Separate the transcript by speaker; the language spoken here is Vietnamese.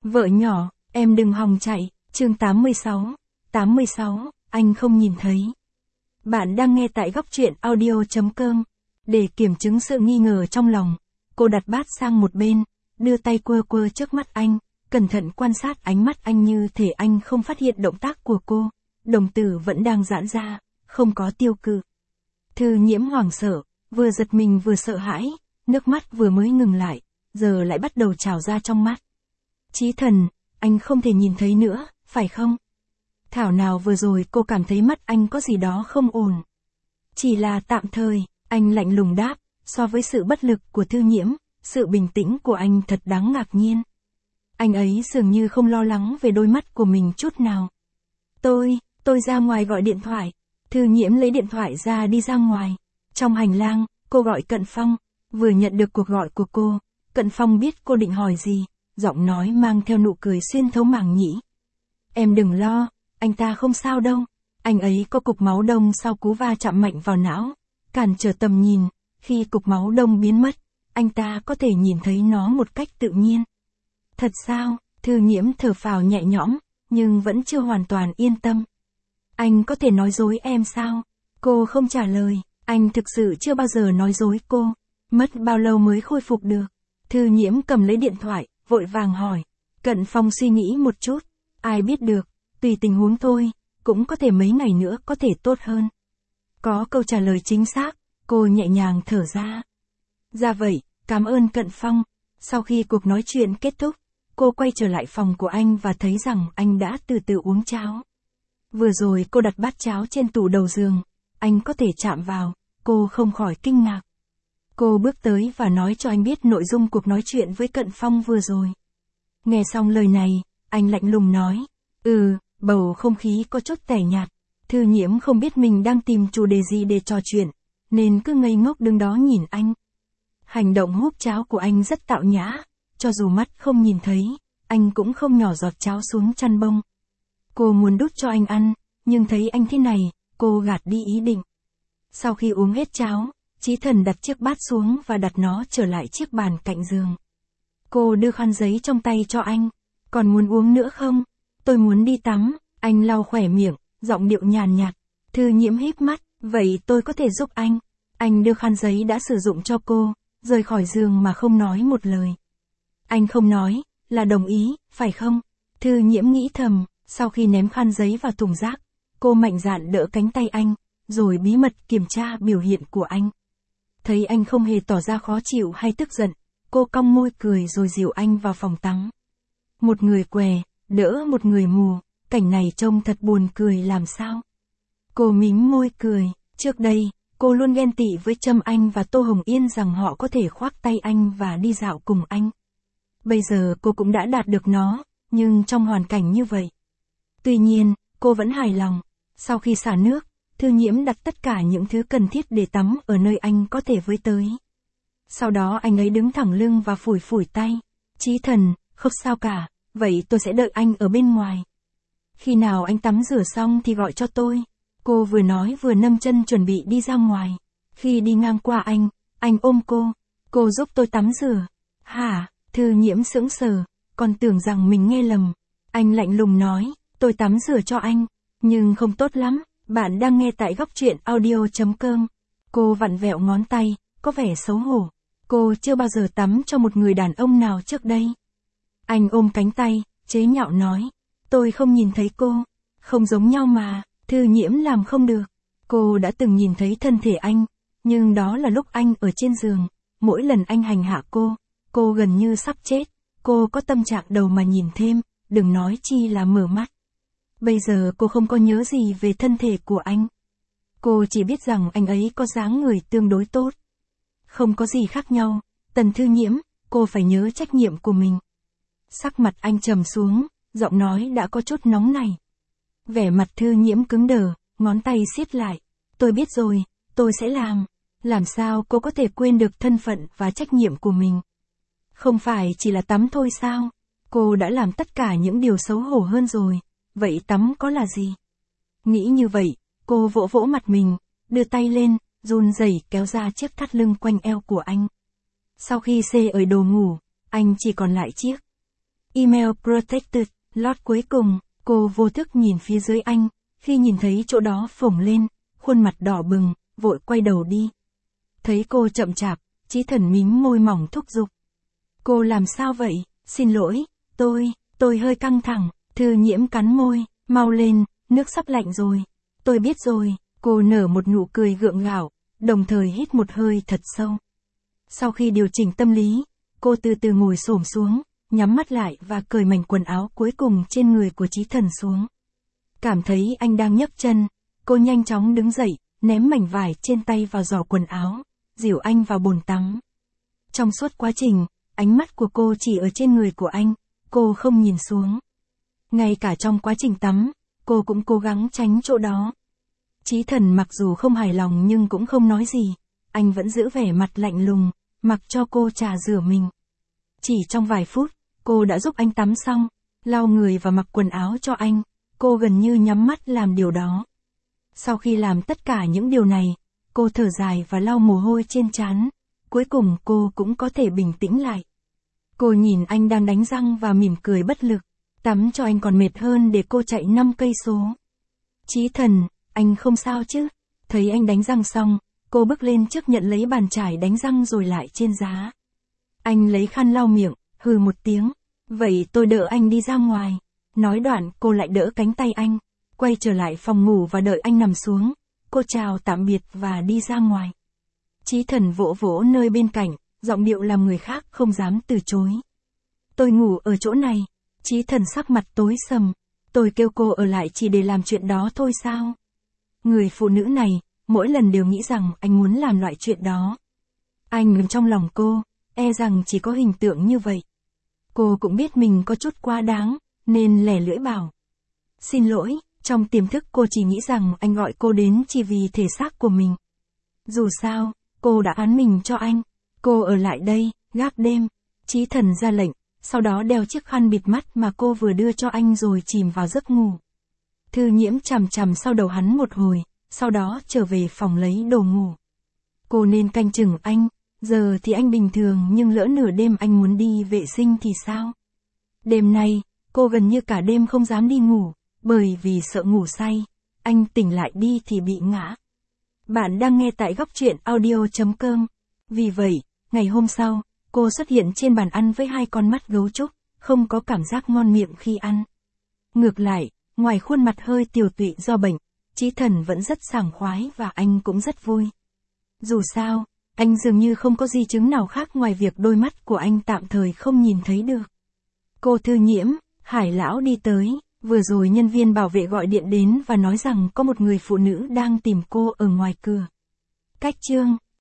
Speaker 1: Vợ nhỏ, em đừng hòng chạy, chương 86. 86, anh không nhìn thấy. Bạn đang nghe tại góc truyện audio.com. Để kiểm chứng sự nghi ngờ trong lòng, cô đặt bát sang một bên, đưa tay quơ quơ trước mắt anh, cẩn thận quan sát ánh mắt anh như thể anh không phát hiện động tác của cô. Đồng tử vẫn đang giãn ra, không có tiêu cự. Thư Nhiễm hoảng sợ, vừa giật mình vừa sợ hãi, nước mắt vừa mới ngừng lại, giờ lại bắt đầu trào ra trong mắt. Chí Thần, anh không thể nhìn thấy nữa, phải không? Thảo nào vừa rồi cô cảm thấy mắt anh có gì đó không ổn. Chỉ là tạm thời, anh lạnh lùng đáp, so với sự bất lực của Thư Nhiễm, sự bình tĩnh của anh thật đáng ngạc nhiên. Anh ấy dường như không lo lắng về đôi mắt của mình chút nào. Tôi ra ngoài gọi điện thoại. Thư Nhiễm lấy điện thoại ra đi ra ngoài. Trong hành lang, cô gọi Cận Phong. Vừa nhận được cuộc gọi của cô, Cận Phong biết cô định hỏi gì, giọng nói mang theo nụ cười xuyên thấu màng nhĩ. Em đừng lo, anh ta không sao đâu. Anh ấy có cục máu đông sau cú va chạm mạnh vào não, cản trở tầm nhìn. Khi cục máu đông biến mất, anh ta có thể nhìn thấy nó một cách tự nhiên. Thật sao? Thư Nhiễm thở phào nhẹ nhõm, nhưng vẫn chưa hoàn toàn yên tâm. Anh có thể nói dối em sao? Cô không trả lời, anh thực sự chưa bao giờ nói dối cô. Mất bao lâu mới khôi phục được? Thư Nhiễm cầm lấy điện thoại, vội vàng hỏi. Cận Phong suy nghĩ một chút, ai biết được, tùy tình huống thôi, cũng có thể mấy ngày nữa có thể tốt hơn. Có câu trả lời chính xác, cô nhẹ nhàng thở ra. Dạ vậy, cảm ơn Cận Phong. Sau khi cuộc nói chuyện kết thúc, cô quay trở lại phòng của anh và thấy rằng anh đã từ từ uống cháo. Vừa rồi cô đặt bát cháo trên tủ đầu giường, anh có thể chạm vào, cô không khỏi kinh ngạc. Cô bước tới và nói cho anh biết nội dung cuộc nói chuyện với Cận Phong vừa rồi. Nghe xong lời này, anh lạnh lùng nói, bầu không khí có chút tẻ nhạt. Thư Nhiễm không biết mình đang tìm chủ đề gì để trò chuyện, nên cứ ngây ngốc đứng đó nhìn anh. Hành động húp cháo của anh rất tạo nhã, cho dù mắt không nhìn thấy, anh cũng không nhỏ giọt cháo xuống chăn bông. Cô muốn đút cho anh ăn, nhưng thấy anh thế này, cô gạt đi ý định. Sau khi uống hết cháo, Chí Thần đặt chiếc bát xuống và đặt nó trở lại chiếc bàn cạnh giường. Cô đưa khăn giấy trong tay cho anh. Còn muốn uống nữa không? Tôi muốn đi tắm. Anh lau khỏe miệng, giọng điệu nhàn nhạt. Thư Nhiễm híp mắt, vậy tôi có thể giúp anh. Anh đưa khăn giấy đã sử dụng cho cô, rời khỏi giường mà không nói một lời. Anh không nói, là đồng ý, phải không? Thư Nhiễm nghĩ thầm, sau khi ném khăn giấy vào thùng rác, cô mạnh dạn đỡ cánh tay anh, rồi bí mật kiểm tra biểu hiện của anh. Thấy anh không hề tỏ ra khó chịu hay tức giận, cô cong môi cười rồi dìu anh vào phòng tắm. Một người què, đỡ một người mù, cảnh này trông thật buồn cười làm sao. Cô mím môi cười, trước đây, cô luôn ghen tị với Trâm Anh và Tô Hồng Yên rằng họ có thể khoác tay anh và đi dạo cùng anh. Bây giờ cô cũng đã đạt được nó, nhưng trong hoàn cảnh như vậy. Tuy nhiên, cô vẫn hài lòng. Sau khi xả nước, Thư Nhiễm đặt tất cả những thứ cần thiết để tắm ở nơi anh có thể với tới. Sau đó anh ấy đứng thẳng lưng và phủi phủi tay. Chí Thần, không sao cả, vậy tôi sẽ đợi anh ở bên ngoài. Khi nào anh tắm rửa xong thì gọi cho tôi. Cô vừa nói vừa nâng chân chuẩn bị đi ra ngoài. Khi đi ngang qua anh ôm cô giúp tôi tắm rửa. Hả? Thư Nhiễm sững sờ, còn tưởng rằng mình nghe lầm. Anh lạnh lùng nói, tôi tắm rửa cho anh, nhưng không tốt lắm. Bạn đang nghe tại góc truyện audio.com. Cô vặn vẹo ngón tay, có vẻ xấu hổ. Cô chưa bao giờ tắm cho một người đàn ông nào trước đây. Anh ôm cánh tay, chế nhạo nói. Tôi không nhìn thấy cô. Không giống nhau mà, Thư Nhiễm làm không được. Cô đã từng nhìn thấy thân thể anh, nhưng đó là lúc anh ở trên giường. Mỗi lần anh hành hạ cô gần như sắp chết. Cô có tâm trạng đầu mà nhìn thêm, đừng nói chi là mở mắt. Bây giờ cô không có nhớ gì về thân thể của anh. Cô chỉ biết rằng anh ấy có dáng người tương đối tốt. Không có gì khác nhau, Tần Thư Nhiễm, cô phải nhớ trách nhiệm của mình. Sắc mặt anh trầm xuống, giọng nói đã có chút nóng nảy. Vẻ mặt Thư Nhiễm cứng đờ, ngón tay siết lại. Tôi biết rồi, tôi sẽ làm. Làm sao cô có thể quên được thân phận và trách nhiệm của mình? Không phải chỉ là tắm thôi sao? Cô đã làm tất cả những điều xấu hổ hơn rồi. Vậy tắm có là gì? Nghĩ như vậy, cô vỗ vỗ mặt mình, đưa tay lên, run rẩy kéo ra chiếc thắt lưng quanh eo của anh. Sau khi xê ở đồ ngủ, anh chỉ còn lại chiếc Email protected, lót cuối cùng, cô vô thức nhìn phía dưới anh, khi nhìn thấy chỗ đó phồng lên, khuôn mặt đỏ bừng, vội quay đầu đi. Thấy cô chậm chạp, Chí Thần mím môi mỏng thúc giục. Cô làm sao vậy? Xin lỗi, tôi hơi căng thẳng. Thư Nhiễm cắn môi, mau lên, nước sắp lạnh rồi. Tôi biết rồi, cô nở một nụ cười gượng gạo, đồng thời hít một hơi thật sâu. Sau khi điều chỉnh tâm lý, cô từ từ ngồi xổm xuống, nhắm mắt lại và cởi mảnh quần áo cuối cùng trên người của Chí Thần xuống. Cảm thấy anh đang nhấc chân, cô nhanh chóng đứng dậy, ném mảnh vải trên tay vào giỏ quần áo, dìu anh vào bồn tắm. Trong suốt quá trình, ánh mắt của cô chỉ ở trên người của anh, cô không nhìn xuống. Ngay cả trong quá trình tắm, cô cũng cố gắng tránh chỗ đó. Chí Thần mặc dù không hài lòng nhưng cũng không nói gì, anh vẫn giữ vẻ mặt lạnh lùng, mặc cho cô trà rửa mình. Chỉ trong vài phút, cô đã giúp anh tắm xong, lau người và mặc quần áo cho anh, cô gần như nhắm mắt làm điều đó. Sau khi làm tất cả những điều này, cô thở dài và lau mồ hôi trên trán, cuối cùng cô cũng có thể bình tĩnh lại. Cô nhìn anh đang đánh răng và mỉm cười bất lực, tắm cho anh còn mệt hơn để cô chạy 5 cây số. Chí Thần, anh không sao chứ? Thấy anh đánh răng xong, cô bước lên trước nhận lấy bàn chải đánh răng rồi lại trên giá. Anh lấy khăn lau miệng, hừ một tiếng. Vậy tôi đỡ anh đi ra ngoài. Nói đoạn cô lại đỡ cánh tay anh, quay trở lại phòng ngủ và đợi anh nằm xuống. Cô chào tạm biệt và đi ra ngoài. Chí Thần vỗ vỗ nơi bên cạnh, giọng điệu làm người khác không dám từ chối. Tôi ngủ ở chỗ này. Chí Thần sắc mặt tối sầm. Tôi kêu cô ở lại chỉ để làm chuyện đó thôi sao? Người phụ nữ này, mỗi lần đều nghĩ rằng anh muốn làm loại chuyện đó. Anh trong lòng cô, e rằng chỉ có hình tượng như vậy. Cô cũng biết mình có chút quá đáng, nên lẻ lưỡi bảo. Xin lỗi, trong tiềm thức cô chỉ nghĩ rằng anh gọi cô đến chỉ vì thể xác của mình. Dù sao, cô đã án mình cho anh. Cô ở lại đây, gác đêm. Chí Thần ra lệnh, sau đó đeo chiếc khăn bịt mắt mà cô vừa đưa cho anh rồi chìm vào giấc ngủ. Thư Nhiễm chằm chằm sau đầu hắn một hồi, sau đó trở về phòng lấy đồ ngủ. Cô nên canh chừng anh, giờ thì anh bình thường nhưng lỡ nửa đêm anh muốn đi vệ sinh thì sao? Đêm nay, cô gần như cả đêm không dám đi ngủ, bởi vì sợ ngủ say, anh tỉnh lại đi thì bị ngã. Bạn đang nghe tại góc truyện audio.com. Vì vậy, ngày hôm sau, cô xuất hiện trên bàn ăn với 2 con mắt gấu trúc, không có cảm giác ngon miệng khi ăn. Ngược lại, ngoài khuôn mặt hơi tiều tụy do bệnh, Chí Thần vẫn rất sảng khoái và anh cũng rất vui. Dù sao, anh dường như không có di chứng nào khác ngoài việc đôi mắt của anh tạm thời không nhìn thấy được. Cô Thư Nhiễm, Hải lão đi tới, vừa rồi nhân viên bảo vệ gọi điện đến và nói rằng có một người phụ nữ đang tìm cô ở ngoài cửa. Cách chương